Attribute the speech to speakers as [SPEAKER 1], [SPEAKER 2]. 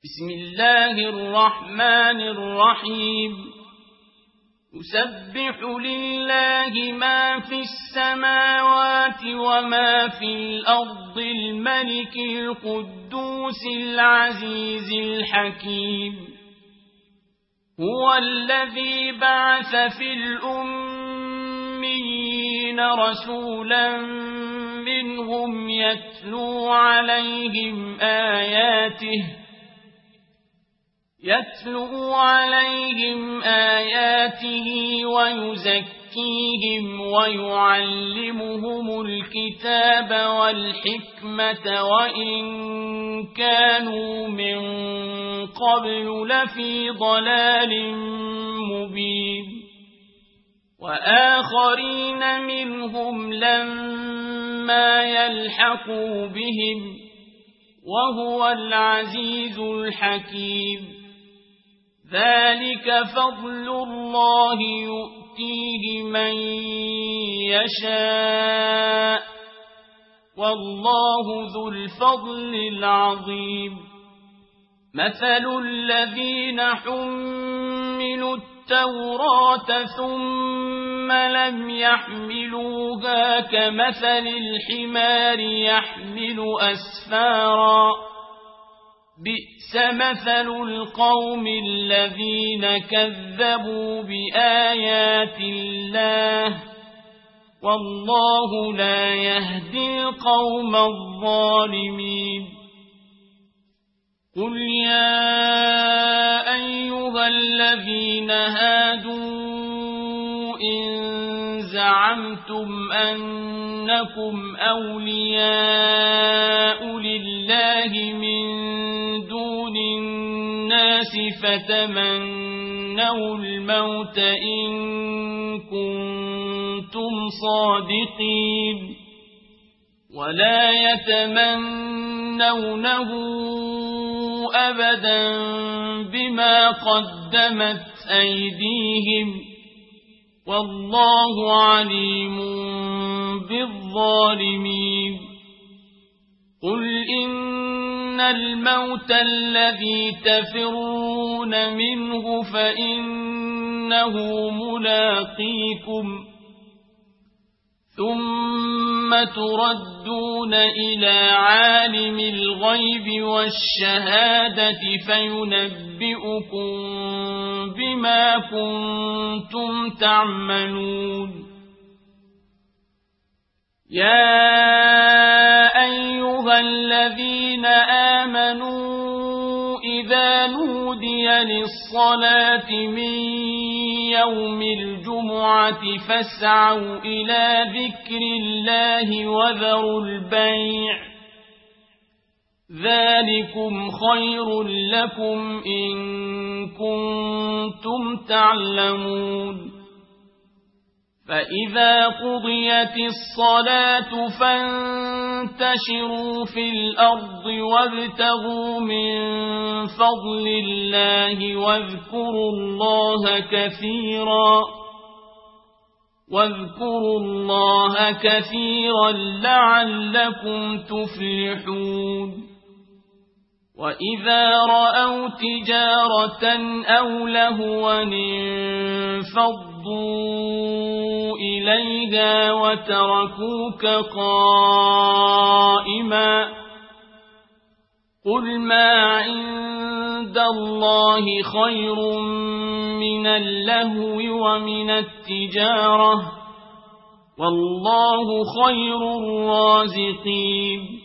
[SPEAKER 1] بسم الله الرحمن الرحيم يسبح لله ما في السماوات وما في الأرض الملك القدوس العزيز الحكيم هو الذي بعث في الأميين رسولا منهم يتلو عليهم آياته ويزكيهم ويعلمهم الكتاب والحكمة وإن كانوا من قبل لفي ضلال مبين وآخرين منهم لما يلحقوا بهم وهو العزيز الحكيم ذلك فضل الله يؤتيه من يشاء والله ذو الفضل العظيم مثل الذين حملوا التوراة ثم لم يحملوها كمثل الحمار يحمل أسفارا بئس مثل القوم الذين كذبوا بآيات الله والله لا يهدي القوم الظالمين قل يا أيها الذين هادوا إن زعمتم أنكم أولياء لله من دون الناس فتمنوا الموت إن كنتم صادقين ولا يتمنونه أبدا بما قدمت أيديهم والله عليم بالظالمين قل إن الموت الذي تفرون منه فإنه ملاقيكم ثم تردون إلى عالم الغيب والشهادة فينبئكم بما كنتم تعملون يا أيها الذين آمنوا إذا نودي للصلاة من يوم الجمعة فاسعوا إلى ذكر الله وذروا البيع ذلكم خير لكم إن كنتم تعلمون فإذا قضيت الصلاة فانتشروا في الأرض وابتغوا من فضل الله واذكروا الله كثيرا لعلكم تفلحون وإذا رأوا تجارة أو لهوا انفضوا إليها وتركوك قائما قل ما عند الله خير من اللهو ومن التجارة والله خير الرازقين